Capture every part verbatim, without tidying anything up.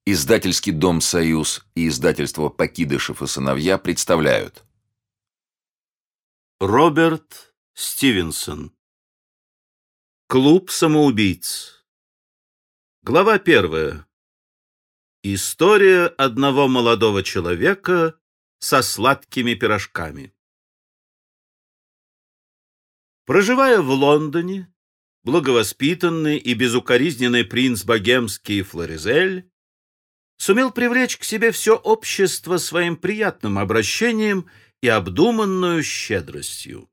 Издательский дом «Союз» и издательство «Покидышев и сыновья» представляют. Роберт Стивенсон. Клуб самоубийц. Глава первая. История одного молодого человека со сладкими пирожками. Проживая в Лондоне, благовоспитанный и безукоризненный принц богемский Флоризель сумел привлечь к себе все общество своим приятным обращением и обдуманную щедростью.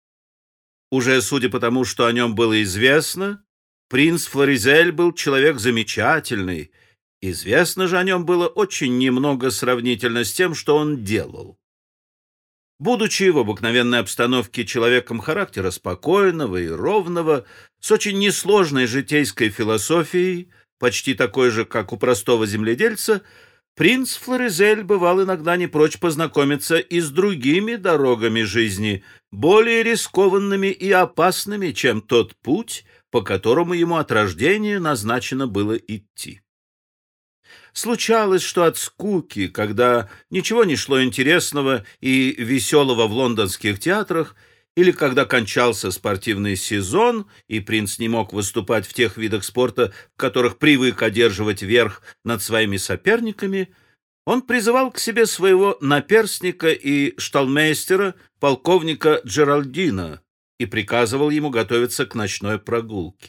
Уже судя по тому, что о нем было известно, принц Флоризель был человек замечательный. Известно же о нем было очень немного сравнительно с тем, что он делал. Будучи в обыкновенной обстановке человеком характера спокойного и ровного, с очень несложной житейской философией, почти такой же, как у простого земледельца, принц Флоризель бывал иногда не прочь познакомиться и с другими дорогами жизни, более рискованными и опасными, чем тот путь, по которому ему от рождения назначено было идти. Случалось, что от скуки, когда ничего не шло интересного и веселого в лондонских театрах, или когда кончался спортивный сезон, и принц не мог выступать в тех видах спорта, в которых привык одерживать верх над своими соперниками, он призывал к себе своего наперстника и шталмейстера, полковника Джеральдина, и приказывал ему готовиться к ночной прогулке.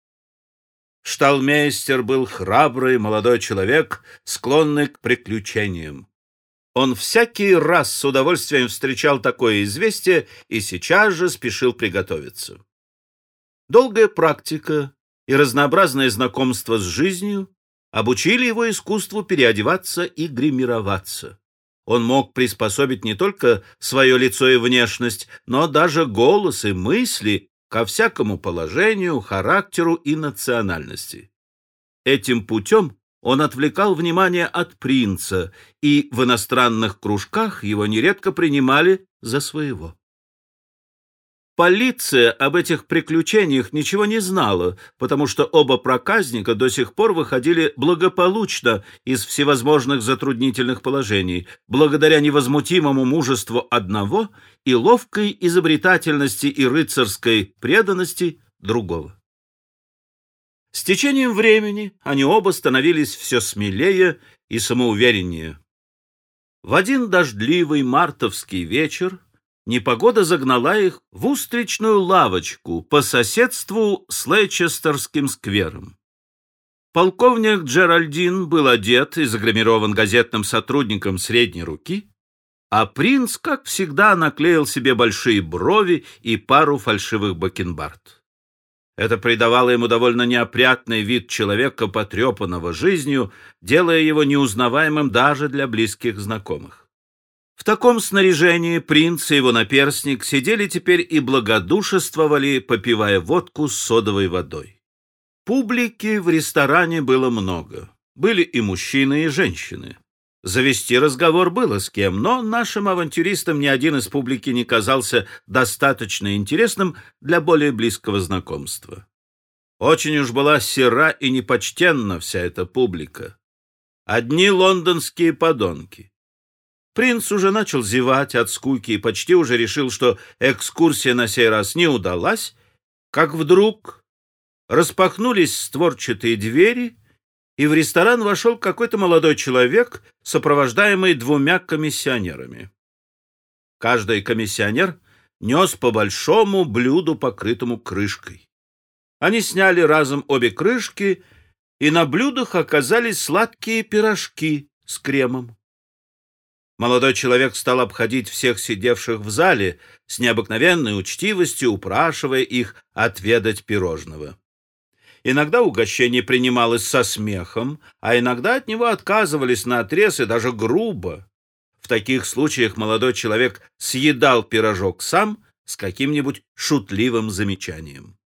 Шталмейстер был храбрый молодой человек, склонный к приключениям. Он всякий раз с удовольствием встречал такое известие и сейчас же спешил приготовиться. Долгая практика и разнообразное знакомство с жизнью обучили его искусству переодеваться и гримироваться. Он мог приспособить не только свое лицо и внешность, но даже голос и мысли ко всякому положению, характеру и национальности. Этим путем он отвлекал внимание от принца, и в иностранных кружках его нередко принимали за своего. Полиция об этих приключениях ничего не знала, потому что оба проказника до сих пор выходили благополучно из всевозможных затруднительных положений, благодаря невозмутимому мужеству одного и ловкой изобретательности и рыцарской преданности другого. С течением времени они оба становились все смелее и самоувереннее. В один дождливый мартовский вечер непогода загнала их в устричную лавочку по соседству с Лейчестерским сквером. Полковник Джеральдин был одет и загримирован газетным сотрудником средней руки, а принц, как всегда, наклеил себе большие брови и пару фальшивых бакенбард. Это придавало ему довольно неопрятный вид человека, потрепанного жизнью, делая его неузнаваемым даже для близких знакомых. В таком снаряжении принц и его наперсник сидели теперь и благодушествовали, попивая водку с содовой водой. Публики в ресторане было много. Были и мужчины, и женщины. Завести разговор было с кем, но нашим авантюристам ни один из публики не казался достаточно интересным для более близкого знакомства. Очень уж была сера и непочтенна вся эта публика. Одни лондонские подонки. Принц уже начал зевать от скуки и почти уже решил, что экскурсия на сей раз не удалась, как вдруг распахнулись створчатые двери, и в ресторан вошел какой-то молодой человек, сопровождаемый двумя комиссионерами. Каждый комиссионер нес по большому блюду, покрытому крышкой. Они сняли разом обе крышки, и на блюдах оказались сладкие пирожки с кремом. Молодой человек стал обходить всех сидевших в зале с необыкновенной учтивостью, упрашивая их отведать пирожного. Иногда угощение принималось со смехом, а иногда от него отказывались наотрез и даже грубо. В таких случаях молодой человек съедал пирожок сам с каким-нибудь шутливым замечанием.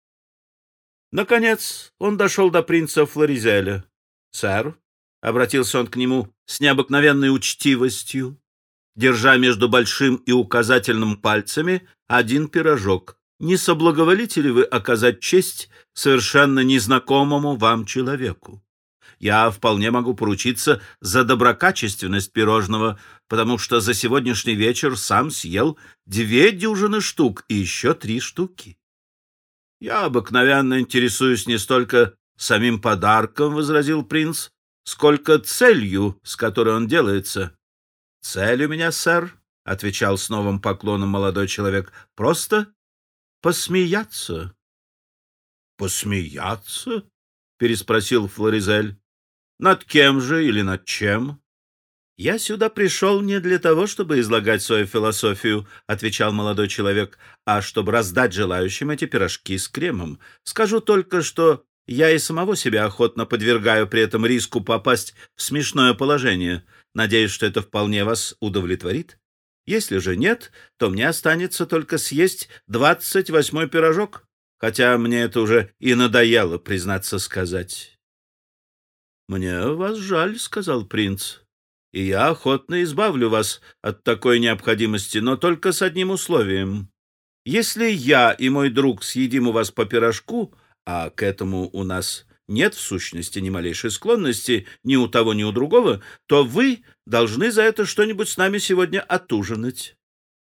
Наконец он дошел до принца Флоризеля. «Сэр», — обратился он к нему с необыкновенной учтивостью, держа между большим и указательным пальцами один пирожок, «не соблаговолите ли вы оказать честь совершенно незнакомому вам человеку? я вполне могу поручиться за доброкачественность пирожного, потому что за сегодняшний вечер сам съел две дюжины штук и еще три штуки. — Я обыкновенно интересуюсь не столько самим подарком, — возразил принц, — сколько целью, с которой он делается. — Цель у меня, сэр, — отвечал с новым поклоном молодой человек, — просто посмеяться. — Посмеяться? — переспросил Флоризель. — Над кем же или над чем? — Я сюда пришел не для того, чтобы излагать свою философию, — отвечал молодой человек, — а чтобы раздать желающим эти пирожки с кремом. Скажу только, что я и самого себя охотно подвергаю при этом риску попасть в смешное положение. Надеюсь, что это вполне вас удовлетворит. Если же нет, то мне останется только съесть двадцать восьмой пирожок, хотя мне это уже и надоело, признаться сказать. — Мне вас жаль, — сказал принц, — и я охотно избавлю вас от такой необходимости, но только с одним условием. Если я и мой друг съедим у вас по пирожку, а к этому у нас нет в сущности ни малейшей склонности ни у того, ни у другого, то вы должны за это что-нибудь с нами сегодня отужинать.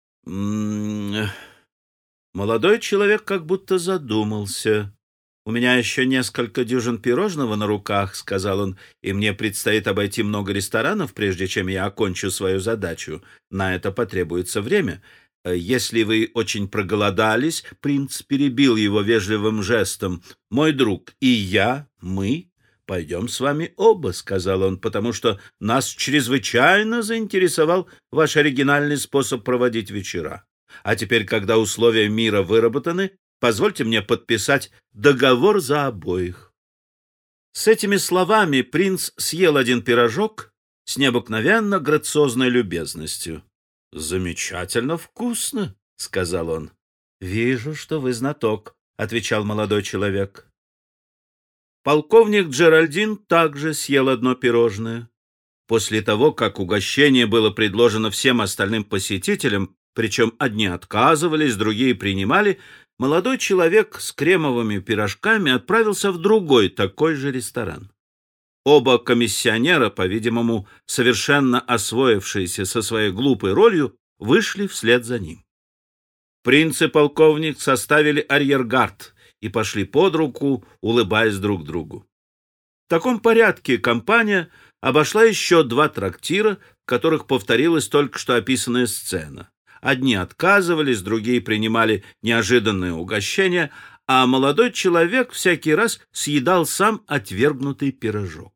М-м-м. Молодой человек как будто задумался. — У меня еще несколько дюжин пирожного на руках, — сказал он, — и мне предстоит обойти много ресторанов, прежде чем я окончу свою задачу. На это потребуется время. Если вы очень проголодались, — принц перебил его вежливым жестом, — мой друг и я, мы пойдем с вами оба, — сказал он, — потому что нас чрезвычайно заинтересовал ваш оригинальный способ проводить вечера. А теперь, когда условия мира выработаны, позвольте мне подписать договор за обоих. С этими словами принц съел один пирожок с необыкновенно грациозной любезностью. — Замечательно вкусно, — сказал он. — Вижу, что вы знаток, — отвечал молодой человек. Полковник Джеральдин также съел одно пирожное. После того, как угощение было предложено всем остальным посетителям, причем одни отказывались, другие принимали, молодой человек с кремовыми пирожками отправился в другой такой же ресторан. Оба комиссионера, по-видимому, совершенно освоившиеся со своей глупой ролью, вышли вслед за ним. Принц и полковник составили арьергард и пошли под руку, улыбаясь друг другу. В таком порядке компания обошла еще два трактира, в которых повторилась только что описанная сцена. Одни отказывались, другие принимали неожиданное угощение, а молодой человек всякий раз съедал сам отвергнутый пирожок.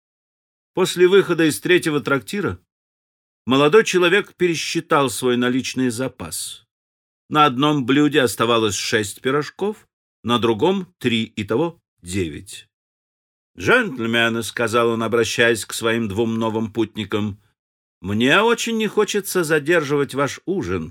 После выхода из третьего трактира молодой человек пересчитал свой наличный запас. На одном блюде оставалось шесть пирожков, на другом — три, итого девять. «Джентльмены», — сказал он, обращаясь к своим двум новым путникам, — «мне очень не хочется задерживать ваш ужин.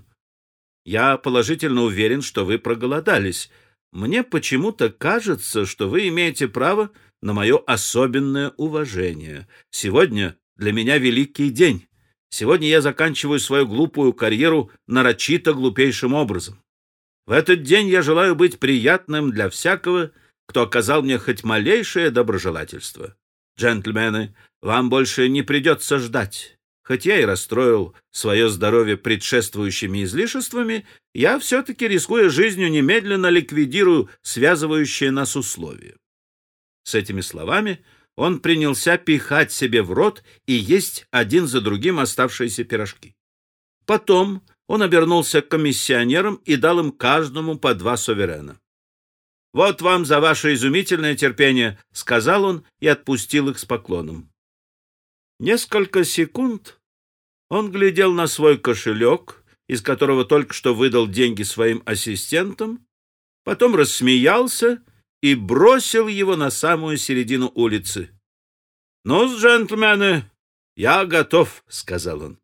Я положительно уверен, что вы проголодались. Мне почему-то кажется, что вы имеете право на мое особенное уважение. Сегодня для меня великий день. Сегодня я заканчиваю свою глупую карьеру нарочито глупейшим образом. В этот день я желаю быть приятным для всякого, кто оказал мне хоть малейшее доброжелательство. Джентльмены, вам больше не придется ждать. Хоть я и расстроил свое здоровье предшествующими излишествами, я все-таки, рискуя жизнью, немедленно ликвидирую связывающие нас условия». С этими словами он принялся пихать себе в рот и есть один за другим оставшиеся пирожки. Потом он обернулся к комиссионерам и дал им каждому по два суверена. «Вот вам за ваше изумительное терпение», — сказал он и отпустил их с поклоном. Несколько секунд он глядел на свой кошелек, из которого только что выдал деньги своим ассистентам, потом рассмеялся и бросил его на самую середину улицы. «Ну-с, джентльмены, я готов», — сказал он.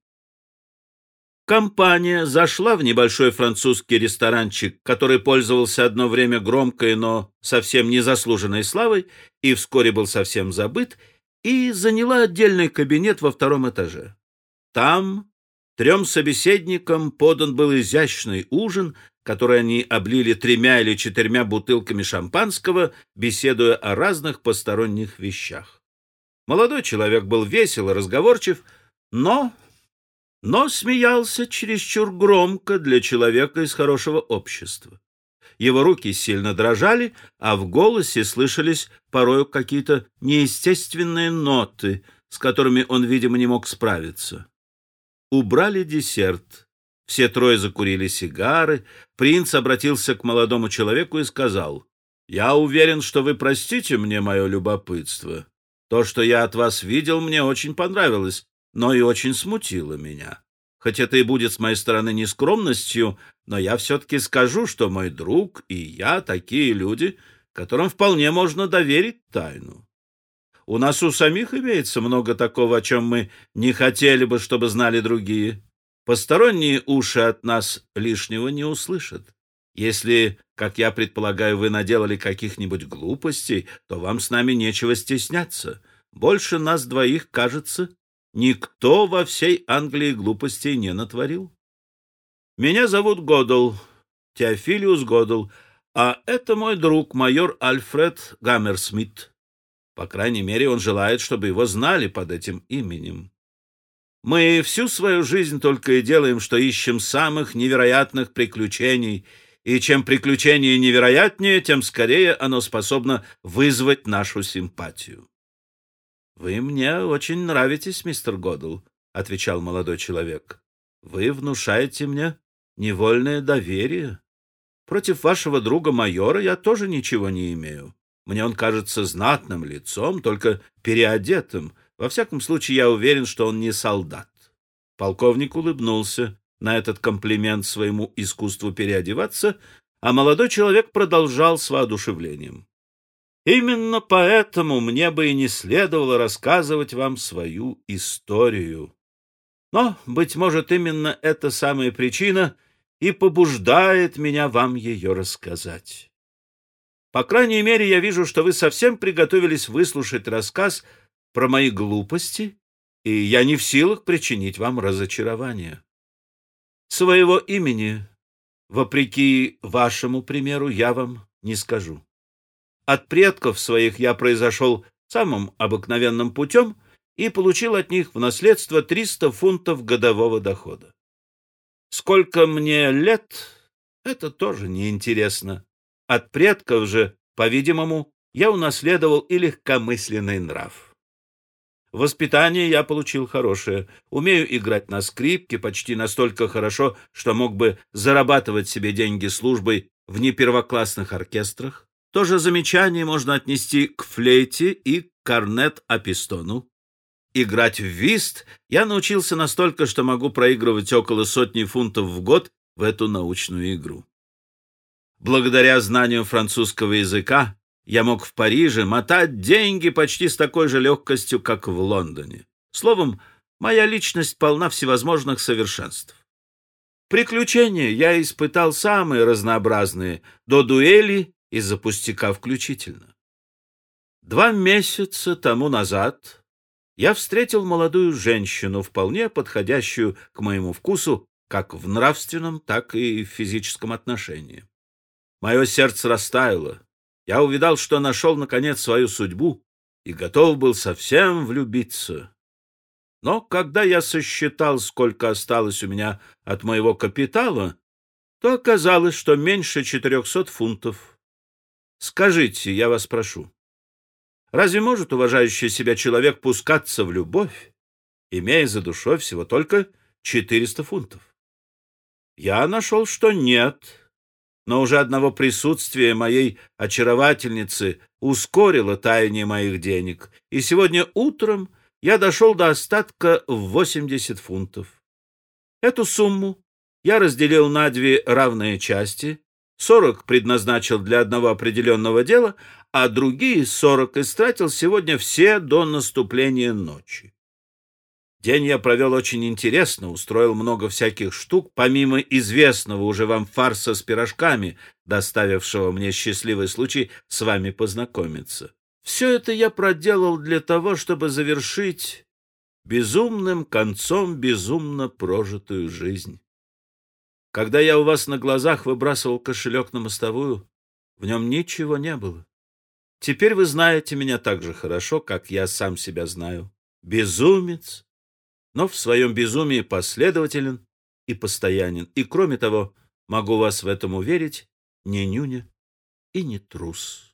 Компания зашла в небольшой французский ресторанчик, который пользовался одно время громкой, но совсем незаслуженной славой, и вскоре был совсем забыт, и заняла отдельный кабинет во втором этаже. Там трем собеседникам подан был изящный ужин, который они облили тремя или четырьмя бутылками шампанского, беседуя о разных посторонних вещах. Молодой человек был весел и разговорчив, но... но смеялся чересчур громко для человека из хорошего общества. Его руки сильно дрожали, а в голосе слышались порою какие-то неестественные ноты, с которыми он, видимо, не мог справиться. Убрали десерт. Все трое закурили сигары. Принц обратился к молодому человеку и сказал: «Я уверен, что вы простите мне мое любопытство. То, что я от вас видел, мне очень понравилось, но и очень смутило меня. Хоть это и будет с моей стороны нескромностью, но я все-таки скажу, что мой друг и я такие люди, которым вполне можно доверить тайну. У нас у самих имеется много такого, о чем мы не хотели бы, чтобы знали другие. Посторонние уши от нас лишнего не услышат. Если, как я предполагаю, вы наделали каких-нибудь глупостей, то вам с нами нечего стесняться. Больше нас двоих, кажется, никто во всей Англии глупостей не натворил. Меня зовут Годл, Теофилиус Годл, а это мой друг, майор Альфред Гаммерсмит. По крайней мере, он желает, чтобы его знали под этим именем. Мы всю свою жизнь только и делаем, что ищем самых невероятных приключений, и чем приключение невероятнее, тем скорее оно способно вызвать нашу симпатию. — Вы мне очень нравитесь, мистер Годл, — отвечал молодой человек. — Вы внушаете мне невольное доверие. Против вашего друга-майора я тоже ничего не имею. Мне он кажется знатным лицом, только переодетым. Во всяком случае, я уверен, что он не солдат. Полковник улыбнулся на этот комплимент своему искусству переодеваться, а молодой человек продолжал с воодушевлением. Именно поэтому мне бы и не следовало рассказывать вам свою историю. Но, быть может, именно эта самая причина и побуждает меня вам ее рассказать. По крайней мере, я вижу, что вы совсем приготовились выслушать рассказ про мои глупости, и я не в силах причинить вам разочарование. Своего имени, вопреки вашему примеру, я вам не скажу. От предков своих я произошел самым обыкновенным путем и получил от них в наследство триста фунтов годового дохода. Сколько мне лет, это тоже неинтересно. От предков же, по-видимому, я унаследовал и легкомысленный нрав. Воспитание я получил хорошее. Умею играть на скрипке почти настолько хорошо, что мог бы зарабатывать себе деньги службой в непервоклассных оркестрах. То же замечание можно отнести к флейте и к корнет-а-пистону. Играть в вист я научился настолько, что могу проигрывать около сотни фунтов в год в эту научную игру. Благодаря знанию французского языка я мог в Париже мотать деньги почти с такой же легкостью, как в Лондоне. Словом, моя личность полна всевозможных совершенств. Приключения я испытал самые разнообразные, до дуэли из-за пустяка включительно. Два месяца тому назад я встретил молодую женщину, вполне подходящую к моему вкусу как в нравственном, так и в физическом отношении. Мое сердце растаяло. Я увидал, что нашел, наконец, свою судьбу и готов был совсем влюбиться. Но когда я сосчитал, сколько осталось у меня от моего капитала, то оказалось, что меньше четырехсот фунтов. Скажите, я вас прошу, разве может уважающий себя человек пускаться в любовь, имея за душой всего только четыреста фунтов? Я нашел, что нет. Но уже одного присутствия моей очаровательницы ускорило таяние моих денег, и сегодня утром я дошел до остатка в восемьдесят фунтов. Эту сумму я разделил на две равные части, сорок предназначил для одного определенного дела, а другие сорок истратил сегодня все до наступления ночи. День я провел очень интересно, устроил много всяких штук, помимо известного уже вам фарса с пирожками, доставившего мне счастливый случай с вами познакомиться. Все это я проделал для того, чтобы завершить безумным концом безумно прожитую жизнь. Когда я у вас на глазах выбрасывал кошелек на мостовую, в нем ничего не было. Теперь вы знаете меня так же хорошо, как я сам себя знаю. Безумец, но в своем безумии последователен и постоянен. И, кроме того, могу вас в этом уверить, не нюня и не трус.